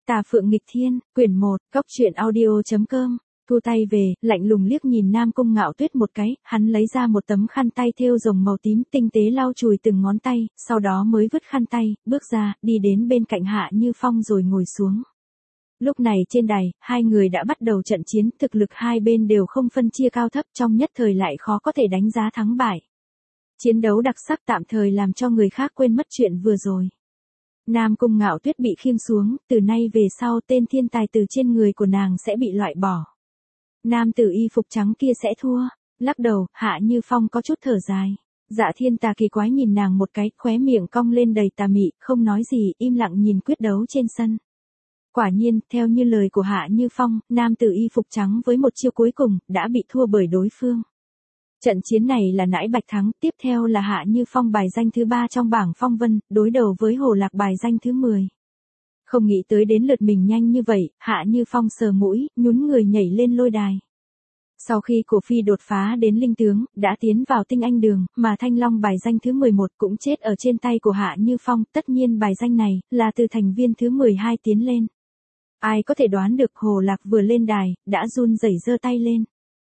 Tà Phượng Nghịch Thiên, quyển 1, Cốc truyện audio.com. Thu tay về, lạnh lùng liếc nhìn Nam Cung Ngạo Tuyết một cái, hắn lấy ra một tấm khăn tay thêu rồng màu tím tinh tế lau chùi từng ngón tay, sau đó mới vứt khăn tay, bước ra, đi đến bên cạnh Hạ Như Phong rồi ngồi xuống. Lúc này trên đài, hai người đã bắt đầu trận chiến, thực lực hai bên đều không phân chia cao thấp, trong nhất thời lại khó có thể đánh giá thắng bại. Chiến đấu đặc sắc tạm thời làm cho người khác quên mất chuyện vừa rồi. Nam Cung Ngạo Tuyết bị khiêng xuống, từ nay về sau tên thiên tài từ trên người của nàng sẽ bị loại bỏ. Nam tử y phục trắng kia sẽ thua. Lắc đầu, Hạ Như Phong có chút thở dài. Dạ Thiên Tà kỳ quái nhìn nàng một cái, khóe miệng cong lên đầy tà mị, không nói gì, im lặng nhìn quyết đấu trên sân. Quả nhiên, theo như lời của Hạ Như Phong, nam tử y phục trắng với một chiêu cuối cùng, đã bị thua bởi đối phương. Trận chiến này là nãi bạch thắng, tiếp theo là Hạ Như Phong bài danh thứ 3 trong bảng phong vân, đối đầu với Hồ Lạc bài danh thứ 10. Không nghĩ tới đến lượt mình nhanh như vậy, Hạ Như Phong sờ mũi, nhún người nhảy lên lôi đài. Sau khi cổ phi đột phá đến linh tướng, đã tiến vào tinh anh đường, mà Thanh Long bài danh thứ 11 cũng chết ở trên tay của Hạ Như Phong, tất nhiên bài danh này, là từ thành viên thứ 12 tiến lên. Ai có thể đoán được Hồ Lạc vừa lên đài, đã run rẩy giơ tay lên.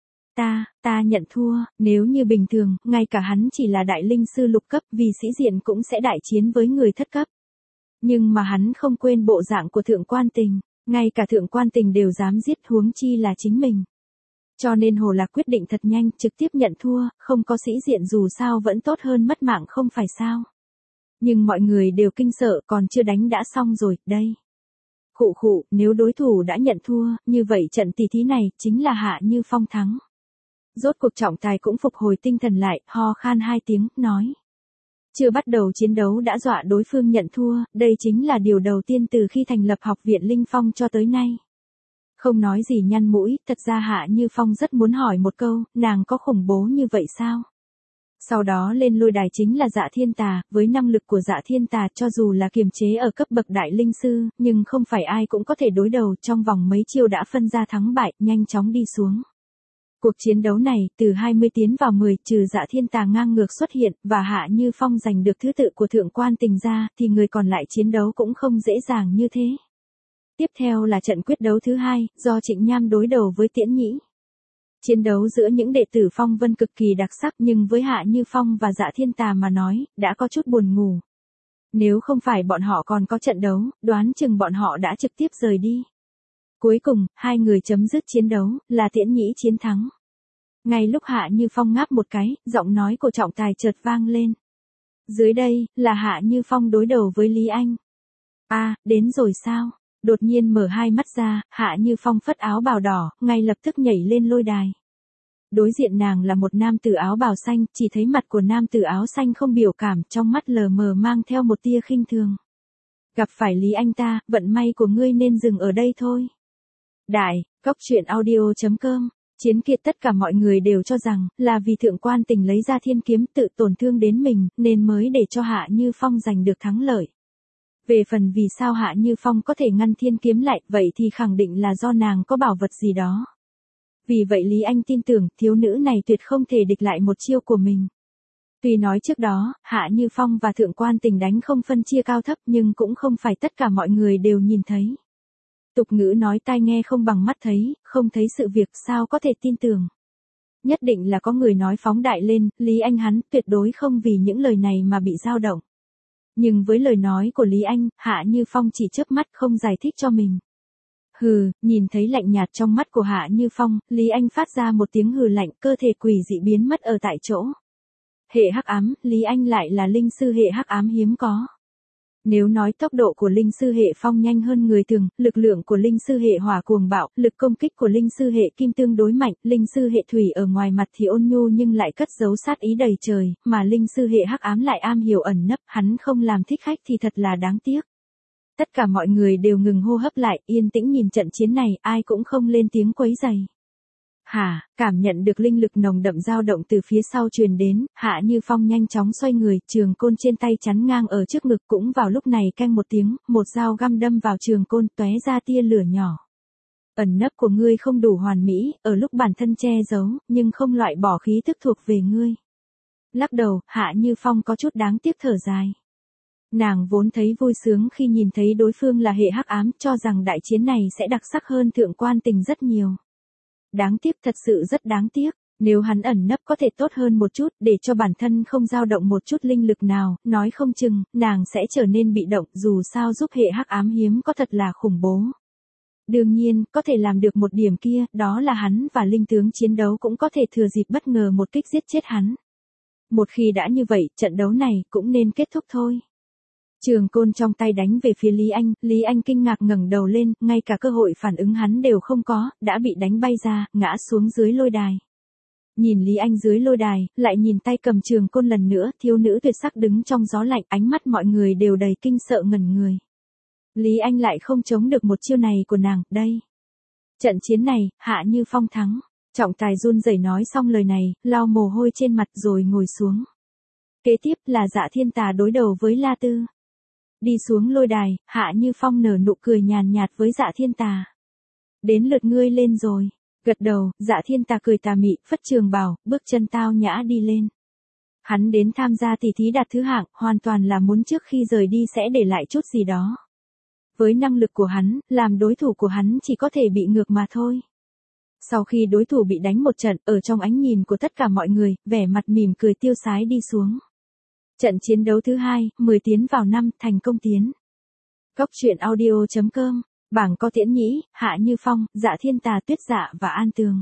Ta nhận thua, nếu như bình thường, ngay cả hắn chỉ là đại linh sư lục cấp vì sĩ diện cũng sẽ đại chiến với người thất cấp. Nhưng mà hắn không quên bộ dạng của Thượng Quan Tình, ngay cả Thượng Quan Tình đều dám giết huống chi là chính mình. Cho nên Hồ Lạc quyết định thật nhanh, trực tiếp nhận thua, không có sĩ diện dù sao vẫn tốt hơn mất mạng không phải sao. Nhưng mọi người đều kinh sợ, còn chưa đánh đã xong rồi, đây. Khụ, nếu đối thủ đã nhận thua, như vậy trận tỷ thí này chính là Hạ Như Phong thắng. Rốt cuộc trọng tài cũng phục hồi tinh thần lại, ho khan 2 tiếng, nói. Chưa bắt đầu chiến đấu đã dọa đối phương nhận thua, đây chính là điều đầu tiên từ khi thành lập học viện Linh Phong cho tới nay. Không nói gì nhăn mũi, thật ra Hạ Như Phong rất muốn hỏi một câu, nàng có khủng bố như vậy sao? Sau đó lên lôi đài chính là Dạ Thiên Tà, với năng lực của Dạ Thiên Tà cho dù là kiềm chế ở cấp bậc đại linh sư, nhưng không phải ai cũng có thể đối đầu, trong vòng mấy chiêu đã phân ra thắng bại, nhanh chóng đi xuống. Cuộc chiến đấu này, từ 20 tiến vào 10, trừ Dạ Thiên Tà ngang ngược xuất hiện, và Hạ Như Phong giành được thứ tự của Thượng Quan Tình ra, thì người còn lại chiến đấu cũng không dễ dàng như thế. Tiếp theo là trận quyết đấu thứ 2, do Trịnh Nham đối đầu với Tiễn Nhĩ. Chiến đấu giữa những đệ tử phong vân cực kỳ đặc sắc nhưng với Hạ Như Phong và Dạ Thiên Tà mà nói, đã có chút buồn ngủ. Nếu không phải bọn họ còn có trận đấu, đoán chừng bọn họ đã trực tiếp rời đi. Cuối cùng, hai người chấm dứt chiến đấu, là Tiễn Nhĩ chiến thắng. Ngay lúc Hạ Như Phong ngáp một cái, giọng nói của trọng tài chợt vang lên. Dưới đây, là Hạ Như Phong đối đầu với Lý Anh. Đến rồi sao? Đột nhiên mở hai mắt ra, Hạ Như Phong phất áo bào đỏ, ngay lập tức nhảy lên lôi đài. Đối diện nàng là một nam tử áo bào xanh, chỉ thấy mặt của nam tử áo xanh không biểu cảm, trong mắt lờ mờ mang theo một tia khinh thường. Gặp phải Lý Anh ta, vận may của ngươi nên dừng ở đây thôi. Cốc truyện audio.com. Chiến kiệt tất cả mọi người đều cho rằng, là vì Thượng Quan Tình lấy ra thiên kiếm tự tổn thương đến mình, nên mới để cho Hạ Như Phong giành được thắng lợi. Về phần vì sao Hạ Như Phong có thể ngăn thiên kiếm lại, vậy thì khẳng định là do nàng có bảo vật gì đó. Vì vậy Lý Anh tin tưởng, thiếu nữ này tuyệt không thể địch lại một chiêu của mình. Tuy nói trước đó, Hạ Như Phong và Thượng Quan Tình đánh không phân chia cao thấp nhưng cũng không phải tất cả mọi người đều nhìn thấy. Tục ngữ nói tai nghe không bằng mắt thấy, không thấy sự việc sao có thể tin tưởng. Nhất định là có người nói phóng đại lên, Lý Anh hắn tuyệt đối không vì những lời này mà bị dao động. Nhưng với lời nói của Lý Anh, Hạ Như Phong chỉ chớp mắt không giải thích cho mình. Hừ, nhìn thấy lạnh nhạt trong mắt của Hạ Như Phong, Lý Anh phát ra một tiếng hừ lạnh, cơ thể quỷ dị biến mất ở tại chỗ. Hệ hắc ám, Lý Anh lại là linh sư hệ hắc ám hiếm có. Nếu nói tốc độ của linh sư hệ phong nhanh hơn người thường, lực lượng của linh sư hệ hỏa cuồng bạo, lực công kích của linh sư hệ kim tương đối mạnh, linh sư hệ thủy ở ngoài mặt thì ôn nhu nhưng lại cất giấu sát ý đầy trời, mà linh sư hệ hắc ám lại am hiểu ẩn nấp, hắn không làm thích khách thì thật là đáng tiếc. Tất cả mọi người đều ngừng hô hấp lại, yên tĩnh nhìn trận chiến này, ai cũng không lên tiếng quấy rầy. Cảm nhận được linh lực nồng đậm dao động từ phía sau truyền đến, Hạ Như Phong nhanh chóng xoay người, trường côn trên tay chắn ngang ở trước ngực, cũng vào lúc này keng một tiếng, một dao găm đâm vào trường côn, tóe ra tia lửa nhỏ. Ẩn nấp của ngươi không đủ hoàn mỹ, ở lúc bản thân che giấu, nhưng không loại bỏ khí tức thuộc về ngươi. Lắc đầu, Hạ Như Phong có chút đáng tiếc thở dài. Nàng vốn thấy vui sướng khi nhìn thấy đối phương là hệ hắc ám, cho rằng đại chiến này sẽ đặc sắc hơn thượng quan tình rất nhiều. Đáng tiếc, thật sự rất đáng tiếc. Nếu hắn ẩn nấp có thể tốt hơn một chút, để cho bản thân không dao động một chút linh lực nào, nói không chừng, nàng sẽ trở nên bị động, dù sao giúp hệ hắc ám hiếm có thật là khủng bố. Đương nhiên, có thể làm được một điểm kia, đó là hắn và linh tướng chiến đấu cũng có thể thừa dịp bất ngờ một kích giết chết hắn. Một khi đã như vậy, trận đấu này cũng nên kết thúc thôi. Trường côn trong tay đánh về phía Lý Anh kinh ngạc ngẩng đầu lên, ngay cả cơ hội phản ứng hắn đều không có, đã bị đánh bay ra, ngã xuống dưới lôi đài. Nhìn Lý Anh dưới lôi đài, lại nhìn tay cầm trường côn lần nữa, thiếu nữ tuyệt sắc đứng trong gió lạnh, ánh mắt mọi người đều đầy kinh sợ ngẩn người. Lý Anh lại không chống được một chiêu này của nàng, đây. Trận chiến này, Hạ Như Phong thắng. Trọng tài run rẩy nói xong lời này, lau mồ hôi trên mặt rồi ngồi xuống. Kế tiếp là Dạ Thiên Tà đối đầu với La Tư. Đi xuống lôi đài, Hạ Như Phong nở nụ cười nhàn nhạt với Dạ Thiên Tà. Đến lượt ngươi lên rồi. Gật đầu, Dạ Thiên Tà cười tà mị, phất trường bào, bước chân tao nhã đi lên. Hắn đến tham gia tỷ thí đạt thứ hạng, hoàn toàn là muốn trước khi rời đi sẽ để lại chút gì đó. Với năng lực của hắn, làm đối thủ của hắn chỉ có thể bị ngược mà thôi. Sau khi đối thủ bị đánh một trận, ở trong ánh nhìn của tất cả mọi người, vẻ mặt mỉm cười tiêu sái đi xuống. Trận chiến đấu thứ 2, 10 tiến vào 5, thành công tiến. Góc truyện audio.com, bảng có Tiễn Nhĩ, Hạ Như Phong, Dạ Thiên Tà, Tuyết Dạ và An Tường.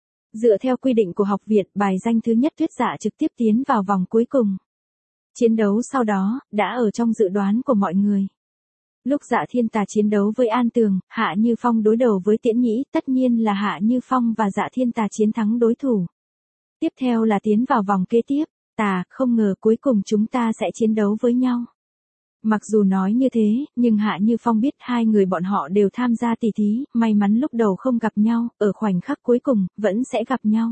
Dựa theo quy định của học viện, bài danh thứ nhất Tuyết Dạ trực tiếp tiến vào vòng cuối cùng. Chiến đấu sau đó, đã ở trong dự đoán của mọi người. Lúc Dạ Thiên Tà chiến đấu với An Tường, Hạ Như Phong đối đầu với Tiễn Nhĩ, tất nhiên là Hạ Như Phong và Dạ Thiên Tà chiến thắng đối thủ. Tiếp theo là tiến vào vòng kế tiếp, Tà, không ngờ cuối cùng chúng ta sẽ chiến đấu với nhau. Mặc dù nói như thế, nhưng Hạ Như Phong biết hai người bọn họ đều tham gia tỷ thí, may mắn lúc đầu không gặp nhau, ở khoảnh khắc cuối cùng, vẫn sẽ gặp nhau.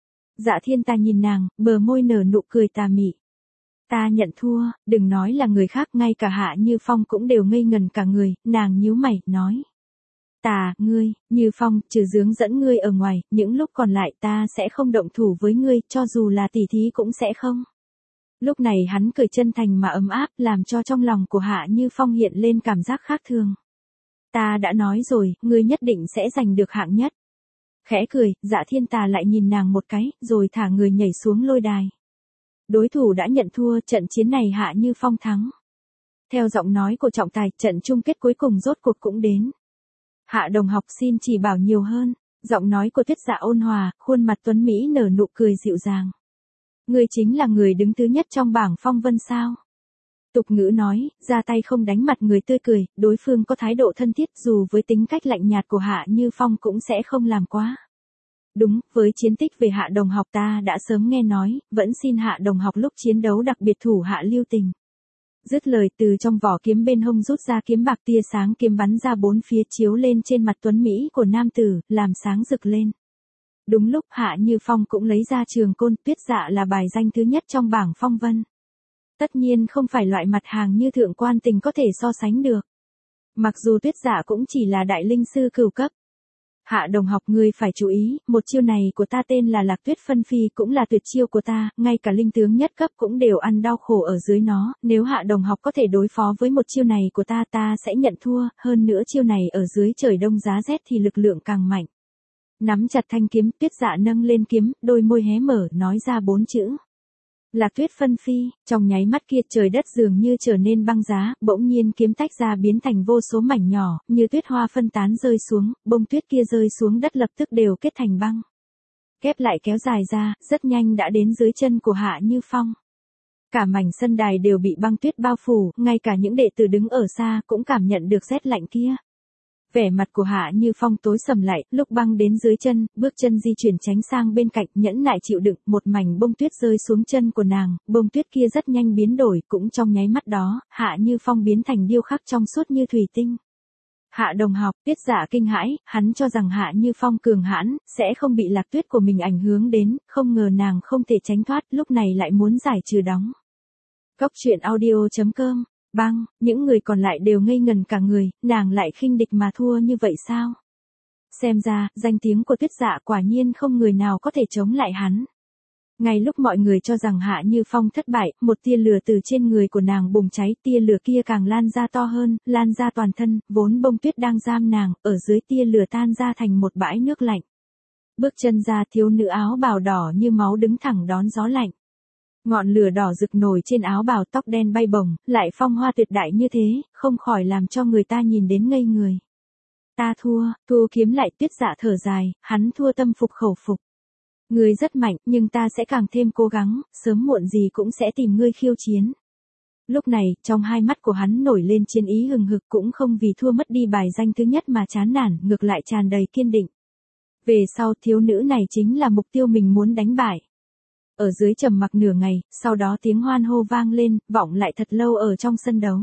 Dạ Thiên Tà nhìn nàng, bờ môi nở nụ cười tà mị. Ta nhận thua, đừng nói là người khác, ngay cả Hạ Như Phong cũng đều ngây ngần cả người, nàng nhíu mày, nói. Tà, ngươi, Như Phong, trừ hướng dẫn ngươi ở ngoài, những lúc còn lại ta sẽ không động thủ với ngươi, cho dù là tỷ thí cũng sẽ không. Lúc này hắn cười chân thành mà ấm áp, làm cho trong lòng của Hạ Như Phong hiện lên cảm giác khác thường. Ta đã nói rồi, ngươi nhất định sẽ giành được hạng nhất. Khẽ cười, Dạ Thiên Tà lại nhìn nàng một cái, rồi thả người nhảy xuống lôi đài. Đối thủ đã nhận thua, trận chiến này Hạ Như Phong thắng. Theo giọng nói của trọng tài, trận chung kết cuối cùng rốt cuộc cũng đến. Hạ đồng học xin chỉ bảo nhiều hơn. Giọng nói của Tuyết Dạ ôn hòa, khuôn mặt tuấn Mỹ nở nụ cười dịu dàng. Ngươi chính là người đứng thứ nhất trong bảng phong vân sao? Tục ngữ nói, ra tay không đánh mặt người tươi cười, đối phương có thái độ thân thiết, dù với tính cách lạnh nhạt của Hạ Như Phong cũng sẽ không làm quá. Đúng, với chiến tích về Hạ đồng học ta đã sớm nghe nói, vẫn xin Hạ đồng học lúc chiến đấu đặc biệt thủ hạ lưu tình. Dứt lời, từ trong vỏ kiếm bên hông rút ra kiếm bạc, tia sáng kiếm bắn ra bốn phía chiếu lên trên mặt tuấn Mỹ của nam tử, làm sáng rực lên. Đúng lúc Hạ Như Phong cũng lấy ra trường côn, Tuyết Dạ là bài danh thứ nhất trong bảng phong vân. Tất nhiên không phải loại mặt hàng như thượng quan tình có thể so sánh được. Mặc dù Tuyết Dạ cũng chỉ là đại linh sư cửu cấp. Hạ đồng học, ngươi phải chú ý, một chiêu này của ta tên là Lạc Tuyết Phân Phi, cũng là tuyệt chiêu của ta, ngay cả linh tướng nhất cấp cũng đều ăn đau khổ ở dưới nó, nếu Hạ đồng học có thể đối phó với một chiêu này của ta, ta sẽ nhận thua, hơn nữa chiêu này ở dưới trời đông giá rét thì lực lượng càng mạnh. Nắm chặt thanh kiếm, Tuyết Dạ nâng lên kiếm, đôi môi hé mở, nói ra 4 chữ. Lạc Tuyết Phân Phi, trong nháy mắt kia trời đất dường như trở nên băng giá, bỗng nhiên kiếm tách ra biến thành vô số mảnh nhỏ, như tuyết hoa phân tán rơi xuống, bông tuyết kia rơi xuống đất lập tức đều kết thành băng. Kép lại kéo dài ra, rất nhanh đã đến dưới chân của Hạ Như Phong. Cả mảnh sân đài đều bị băng tuyết bao phủ, ngay cả những đệ tử đứng ở xa cũng cảm nhận được rét lạnh kia. Vẻ mặt của Hạ Như Phong tối sầm lại, lúc băng đến dưới chân, bước chân di chuyển tránh sang bên cạnh, nhẫn nại chịu đựng, một mảnh bông tuyết rơi xuống chân của nàng, bông tuyết kia rất nhanh biến đổi, cũng trong nháy mắt đó, Hạ Như Phong biến thành điêu khắc trong suốt như thủy tinh. Hạ đồng học, Tuyết Dạ kinh hãi, hắn cho rằng Hạ Như Phong cường hãn, sẽ không bị lạc tuyết của mình ảnh hưởng đến, không ngờ nàng không thể tránh thoát, lúc này lại muốn giải trừ đóng. Góc truyện audio.com. Băng, những người còn lại đều ngây ngần cả người, nàng lại khinh địch mà thua như vậy sao? Xem ra, danh tiếng của Tuyết Dạ quả nhiên không người nào có thể chống lại hắn. Ngay lúc mọi người cho rằng Hạ Như Phong thất bại, một tia lửa từ trên người của nàng bùng cháy, tia lửa kia càng lan ra to hơn, lan ra toàn thân, vốn bông tuyết đang giam nàng, ở dưới tia lửa tan ra thành một bãi nước lạnh. Bước chân ra, thiếu nữ áo bào đỏ như máu đứng thẳng đón gió lạnh. Ngọn lửa đỏ rực nổi trên áo bào, tóc đen bay bổng, lại phong hoa tuyệt đại như thế, không khỏi làm cho người ta nhìn đến ngây người. Ta thua, thua kiếm lại Tuyết Dạ thở dài, hắn thua tâm phục khẩu phục. Ngươi rất mạnh, nhưng ta sẽ càng thêm cố gắng, sớm muộn gì cũng sẽ tìm ngươi khiêu chiến. Lúc này, trong hai mắt của hắn nổi lên chiến ý hừng hực, cũng không vì thua mất đi bài danh thứ nhất mà chán nản, ngược lại tràn đầy kiên định. Về sau, thiếu nữ này chính là mục tiêu mình muốn đánh bại. Ở dưới trầm mặc nửa ngày, sau đó tiếng hoan hô vang lên, vọng lại thật lâu ở trong sân đấu.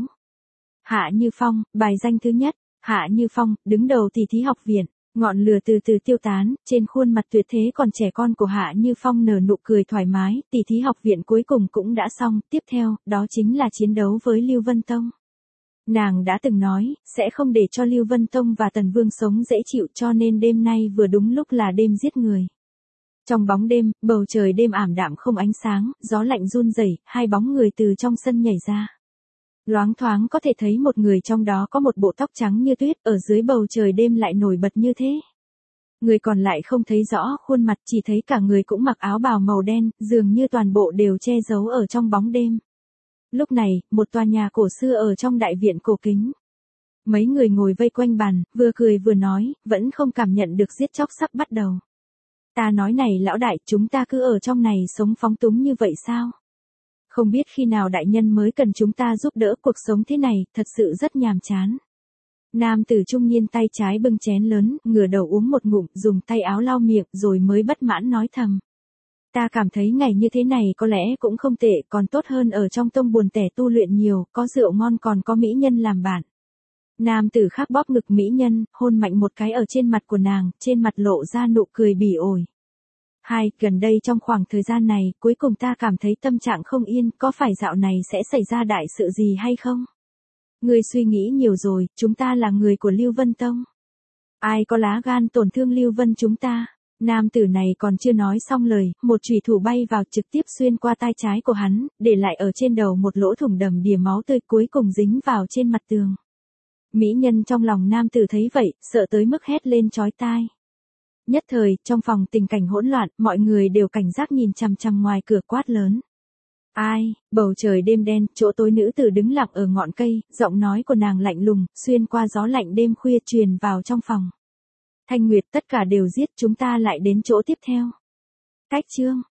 Hạ Như Phong, bài danh thứ nhất. Hạ Như Phong, đứng đầu tỷ thí học viện. Ngọn lửa từ từ tiêu tán, trên khuôn mặt tuyệt thế còn trẻ con của Hạ Như Phong nở nụ cười thoải mái, tỷ thí học viện cuối cùng cũng đã xong, tiếp theo, đó chính là chiến đấu với Lưu Vân Tông. Nàng đã từng nói, sẽ không để cho Lưu Vân Tông và Tần Vương sống dễ chịu, cho nên đêm nay vừa đúng lúc là đêm giết người. Trong bóng đêm, bầu trời đêm ảm đạm không ánh sáng, gió lạnh run rẩy, hai bóng người từ trong sân nhảy ra. Loáng thoáng có thể thấy một người trong đó có một bộ tóc trắng như tuyết, ở dưới bầu trời đêm lại nổi bật như thế. Người còn lại không thấy rõ khuôn mặt, chỉ thấy cả người cũng mặc áo bào màu đen, dường như toàn bộ đều che giấu ở trong bóng đêm. Lúc này, một tòa nhà cổ xưa ở trong đại viện cổ kính. Mấy người ngồi vây quanh bàn, vừa cười vừa nói, vẫn không cảm nhận được giết chóc sắp bắt đầu. Ta nói này lão đại, chúng ta cứ ở trong này sống phóng túng như vậy sao? Không biết khi nào đại nhân mới cần chúng ta giúp đỡ, cuộc sống thế này, thật sự rất nhàm chán. Nam tử trung niên tay trái bưng chén lớn, ngửa đầu uống một ngụm, dùng tay áo lau miệng, rồi mới bất mãn nói thầm. Ta cảm thấy ngày như thế này có lẽ cũng không tệ, còn tốt hơn ở trong tông buồn tẻ tu luyện nhiều, có rượu ngon còn có mỹ nhân làm bạn. Nam tử khác bóp ngực mỹ nhân, hôn mạnh một cái ở trên mặt của nàng, trên mặt lộ ra nụ cười bỉ ổi. Gần đây trong khoảng thời gian này, cuối cùng ta cảm thấy tâm trạng không yên, có phải dạo này sẽ xảy ra đại sự gì hay không? Ngươi suy nghĩ nhiều rồi, chúng ta là người của Lưu Vân Tông. Ai có lá gan tổn thương Lưu Vân chúng ta? Nam tử này còn chưa nói xong lời, một chùy thủ bay vào trực tiếp xuyên qua tai trái của hắn, để lại ở trên đầu một lỗ thủng đầm đìa máu tươi, cuối cùng dính vào trên mặt tường. Mỹ nhân trong lòng nam tử thấy vậy, sợ tới mức hét lên chói tai. Nhất thời, trong phòng tình cảnh hỗn loạn, mọi người đều cảnh giác nhìn chằm chằm ngoài cửa quát lớn. Bầu trời đêm đen, chỗ tối nữ tử đứng lặng ở ngọn cây, giọng nói của nàng lạnh lùng, xuyên qua gió lạnh đêm khuya truyền vào trong phòng. Thanh Nguyệt, tất cả đều giết, chúng ta lại đến chỗ tiếp theo. Cách chương.